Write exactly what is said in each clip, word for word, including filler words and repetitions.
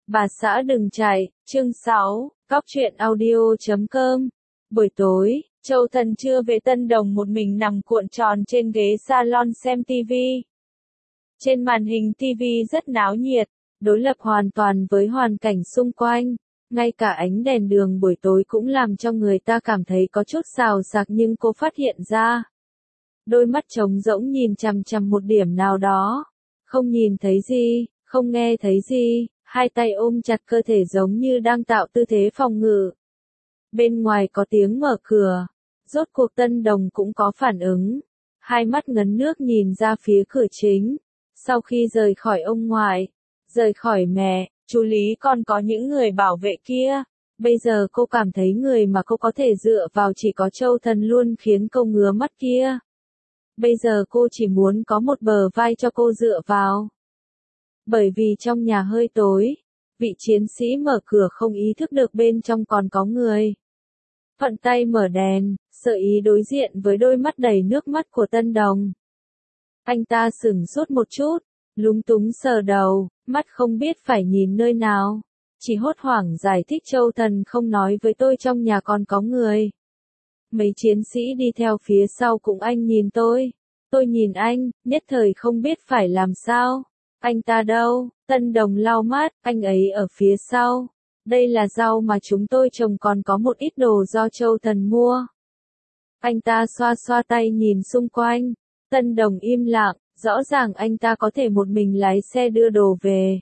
Bà xã đừng chạy, chương sáu, cóc truyện audio chấm com. Buổi tối, Châu Thần chưa về Tân Đồng một mình nằm cuộn tròn trên ghế salon xem tivi. Trên màn hình tivi rất náo nhiệt, đối lập hoàn toàn với hoàn cảnh xung quanh. Ngay cả ánh đèn đường buổi tối cũng làm cho người ta cảm thấy có chút xào xạc, nhưng cô phát hiện ra. Đôi mắt trống rỗng nhìn chằm chằm một điểm nào đó. Không nhìn thấy gì, không nghe thấy gì, hai tay ôm chặt cơ thể giống như đang tạo tư thế phòng ngự. Bên ngoài có tiếng mở cửa. Rốt cuộc Tân Đồng cũng có phản ứng. Hai mắt ngấn nước nhìn ra phía cửa chính. Sau khi rời khỏi ông ngoại, rời khỏi mẹ, chú Lý còn có những người bảo vệ kia. Bây giờ cô cảm thấy người mà cô có thể dựa vào chỉ có Châu Thần luôn khiến cô ngứa mắt kia. Bây giờ cô chỉ muốn có một bờ vai cho cô dựa vào. Bởi vì trong nhà hơi tối, vị chiến sĩ mở cửa không ý thức được bên trong còn có người. Thuận tay mở đèn, sợ ý đối diện với đôi mắt đầy nước mắt của Tân Đồng. Anh ta sửng sốt một chút, lúng túng sờ đầu, mắt không biết phải nhìn nơi nào. Chỉ hốt hoảng giải thích Châu Thần không nói với tôi trong nhà còn có người. Mấy chiến sĩ đi theo phía sau cũng anh nhìn tôi. Tôi nhìn anh, nhất thời không biết phải làm sao. Anh ta đâu? Tân Đồng lau mắt, anh ấy ở phía sau. Đây là rau mà chúng tôi trồng, còn có một ít đồ do Châu Thần mua. Anh ta xoa xoa tay nhìn xung quanh. Tân Đồng im lặng, rõ ràng anh ta có thể một mình lái xe đưa đồ về.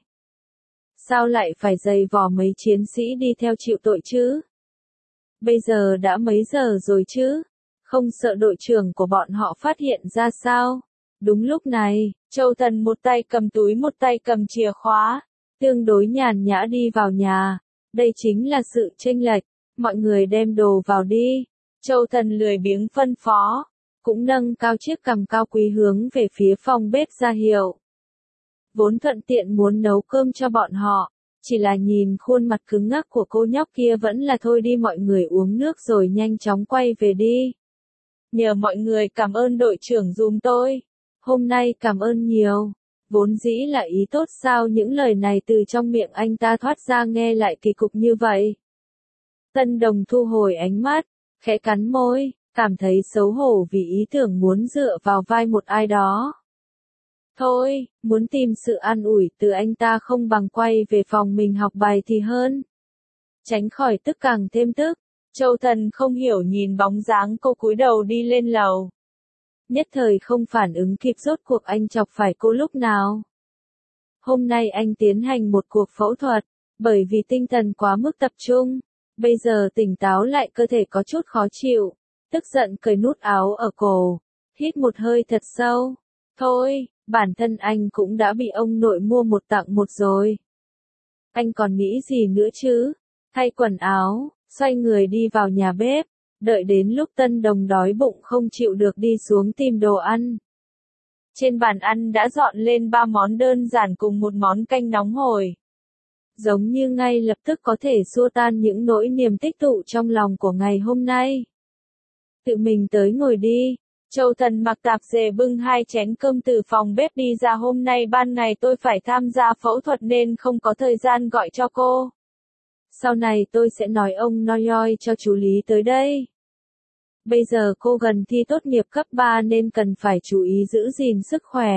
Sao lại phải giày vò mấy chiến sĩ đi theo chịu tội chứ? Bây giờ đã mấy giờ rồi chứ? Không sợ đội trưởng của bọn họ phát hiện ra sao? Đúng lúc này, Châu Thần một tay cầm túi một tay cầm chìa khóa, tương đối nhàn nhã đi vào nhà. Đây chính là sự chênh lệch, mọi người đem đồ vào đi. Châu Thần lười biếng phân phó, cũng nâng cao chiếc cằm cao quý hướng về phía phòng bếp ra hiệu. Vốn thuận tiện muốn nấu cơm cho bọn họ, chỉ là nhìn khuôn mặt cứng ngắc của cô nhóc kia vẫn là thôi đi, mọi người uống nước rồi nhanh chóng quay về đi. Nhờ mọi người cảm ơn đội trưởng dùm tôi. Hôm nay cảm ơn nhiều. Vốn dĩ là ý tốt sao những lời này từ trong miệng anh ta thoát ra nghe lại kỳ cục như vậy. Tân Đồng thu hồi ánh mắt, khẽ cắn môi, cảm thấy xấu hổ vì ý tưởng muốn dựa vào vai một ai đó. Thôi, muốn tìm sự an ủi từ anh ta không bằng quay về phòng mình học bài thì hơn. Tránh khỏi tức càng thêm tức, Châu Thần không hiểu nhìn bóng dáng cô cúi đầu đi lên lầu. Nhất thời không phản ứng kịp rốt cuộc anh chọc phải cô lúc nào. Hôm nay anh tiến hành một cuộc phẫu thuật, bởi vì tinh thần quá mức tập trung. Bây giờ tỉnh táo lại cơ thể có chút khó chịu. Tức giận cởi nút áo ở cổ, hít một hơi thật sâu. Thôi, bản thân anh cũng đã bị ông nội mua một tặng một rồi. Anh còn nghĩ gì nữa chứ? Thay quần áo, xoay người đi vào nhà bếp. Đợi đến lúc Tân Đồng đói bụng không chịu được đi xuống tìm đồ ăn. Trên bàn ăn đã dọn lên ba món đơn giản cùng một món canh nóng hổi. Giống như ngay lập tức có thể xua tan những nỗi niềm tích tụ trong lòng của ngày hôm nay. Tự mình tới ngồi đi. Châu Thần mặc tạp dề bưng hai chén cơm từ phòng bếp đi ra. Hôm nay ban ngày tôi phải tham gia phẫu thuật nên không có thời gian gọi cho cô. Sau này tôi sẽ nói ông Noyoi cho chú Lý tới đây. Bây giờ cô gần thi tốt nghiệp cấp ba nên cần phải chú ý giữ gìn sức khỏe.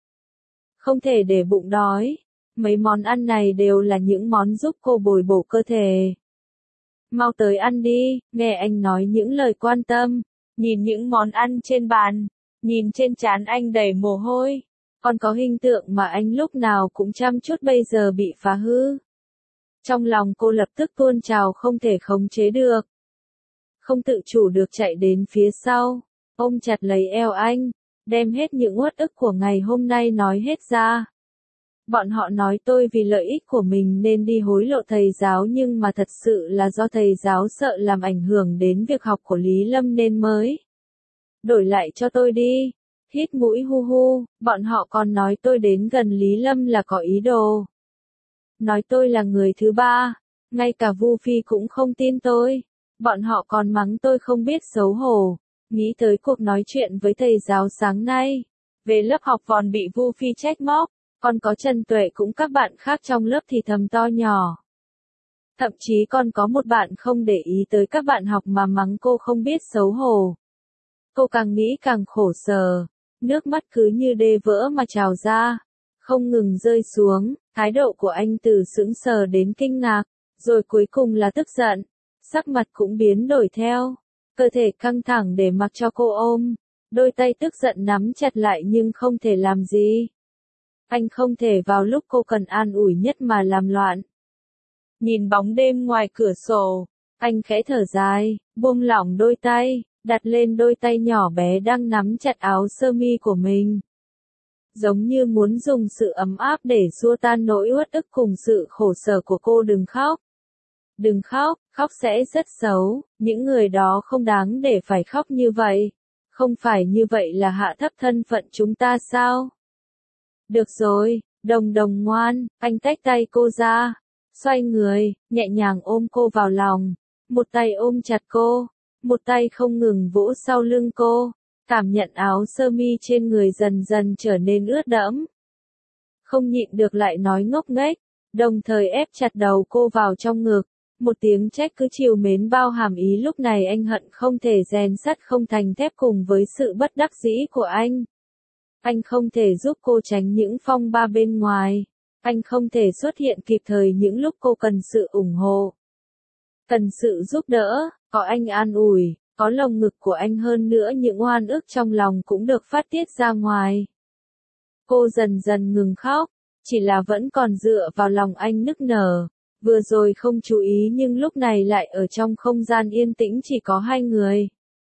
Không thể để bụng đói. Mấy món ăn này đều là những món giúp cô bồi bổ cơ thể. Mau tới ăn đi, nghe anh nói những lời quan tâm. Nhìn những món ăn trên bàn, nhìn trên trán anh đầy mồ hôi. Còn có hình tượng mà anh lúc nào cũng chăm chút bây giờ bị phá hư. Trong lòng cô lập tức tuôn trào không thể khống chế được. Không tự chủ được chạy đến phía sau, ôm chặt lấy eo anh, đem hết những uất ức của ngày hôm nay nói hết ra. Bọn họ nói tôi vì lợi ích của mình nên đi hối lộ thầy giáo, nhưng mà thật sự là do thầy giáo sợ làm ảnh hưởng đến việc học của Lý Lâm nên mới. Đổi lại cho tôi đi. Hít mũi hu hu, bọn họ còn nói tôi đến gần Lý Lâm là có ý đồ. Nói tôi là người thứ ba, ngay cả Vu Phi cũng không tin tôi. Bọn họ còn mắng tôi không biết xấu hổ. Nghĩ tới cuộc nói chuyện với thầy giáo sáng nay, về lớp học còn bị Vu Phi trách móc. Còn có Trần Tuệ cũng các bạn khác trong lớp thì thầm to nhỏ. Thậm chí còn có một bạn không để ý tới các bạn học mà mắng cô không biết xấu hổ. Cô càng nghĩ càng khổ sở, nước mắt cứ như đê vỡ mà trào ra, không ngừng rơi xuống, thái độ của anh từ sững sờ đến kinh ngạc, rồi cuối cùng là tức giận, sắc mặt cũng biến đổi theo, cơ thể căng thẳng để mặc cho cô ôm, đôi tay tức giận nắm chặt lại nhưng không thể làm gì. Anh không thể vào lúc cô cần an ủi nhất mà làm loạn. Nhìn bóng đêm ngoài cửa sổ, anh khẽ thở dài, buông lỏng đôi tay, đặt lên đôi tay nhỏ bé đang nắm chặt áo sơ mi của mình. Giống như muốn dùng sự ấm áp để xua tan nỗi uất ức cùng sự khổ sở của cô. Đừng khóc. Đừng khóc, khóc sẽ rất xấu, những người đó không đáng để phải khóc như vậy. Không phải như vậy là hạ thấp thân phận chúng ta sao? Được rồi, Đồng Đồng ngoan, anh tách tay cô ra, xoay người, nhẹ nhàng ôm cô vào lòng, một tay ôm chặt cô, một tay không ngừng vỗ sau lưng cô, cảm nhận áo sơ mi trên người dần dần trở nên ướt đẫm. Không nhịn được lại nói ngốc nghếch, đồng thời ép chặt đầu cô vào trong ngực, một tiếng trách cứ trìu mến bao hàm ý. Lúc này anh hận không thể rèn sắt không thành thép cùng với sự bất đắc dĩ của anh. Anh không thể giúp cô tránh những phong ba bên ngoài. Anh không thể xuất hiện kịp thời những lúc cô cần sự ủng hộ, cần sự giúp đỡ, có anh an ủi, có lồng ngực của anh, hơn nữa những oan ức trong lòng cũng được phát tiết ra ngoài. Cô dần dần ngừng khóc, chỉ là vẫn còn dựa vào lòng anh nức nở, vừa rồi không chú ý nhưng lúc này lại ở trong không gian yên tĩnh chỉ có hai người.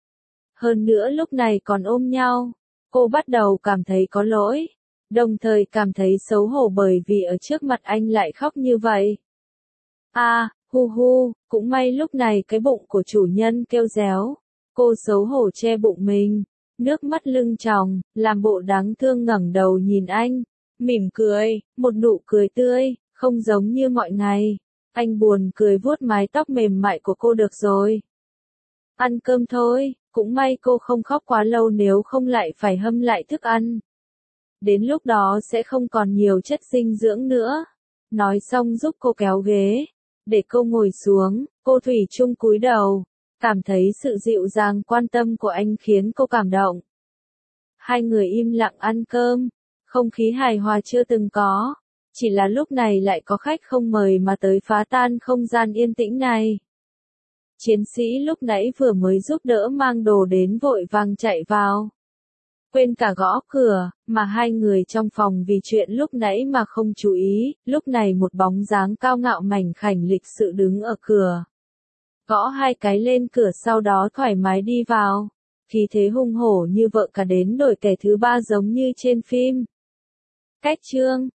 Hơn nữa lúc này còn ôm nhau, cô bắt đầu cảm thấy có lỗi. Đồng thời cảm thấy xấu hổ bởi vì ở trước mặt anh lại khóc như vậy. À, hu hu, cũng may lúc này cái bụng của chủ nhân kêu réo. Cô xấu hổ che bụng mình, nước mắt lưng tròng, làm bộ đáng thương ngẩng đầu nhìn anh, mỉm cười, một nụ cười tươi, không giống như mọi ngày. Anh buồn cười vuốt mái tóc mềm mại của cô. Được rồi. Ăn cơm thôi, cũng may cô không khóc quá lâu nếu không lại phải hâm lại thức ăn. Đến lúc đó sẽ không còn nhiều chất dinh dưỡng nữa. Nói xong giúp cô kéo ghế, để cô ngồi xuống, cô thủy chung cúi đầu, cảm thấy sự dịu dàng quan tâm của anh khiến cô cảm động. Hai người im lặng ăn cơm, không khí hài hòa chưa từng có, chỉ là lúc này lại có khách không mời mà tới phá tan không gian yên tĩnh này. Chiến sĩ lúc nãy vừa mới giúp đỡ mang đồ đến vội vàng chạy vào. Quên cả gõ cửa, mà hai người trong phòng vì chuyện lúc nãy mà không chú ý, lúc này một bóng dáng cao ngạo mảnh khảnh lịch sự đứng ở cửa. Gõ hai cái lên cửa sau đó thoải mái đi vào, khí thế hung hổ như vợ cả đến đổi kẻ thứ ba giống như trên phim. Cách chương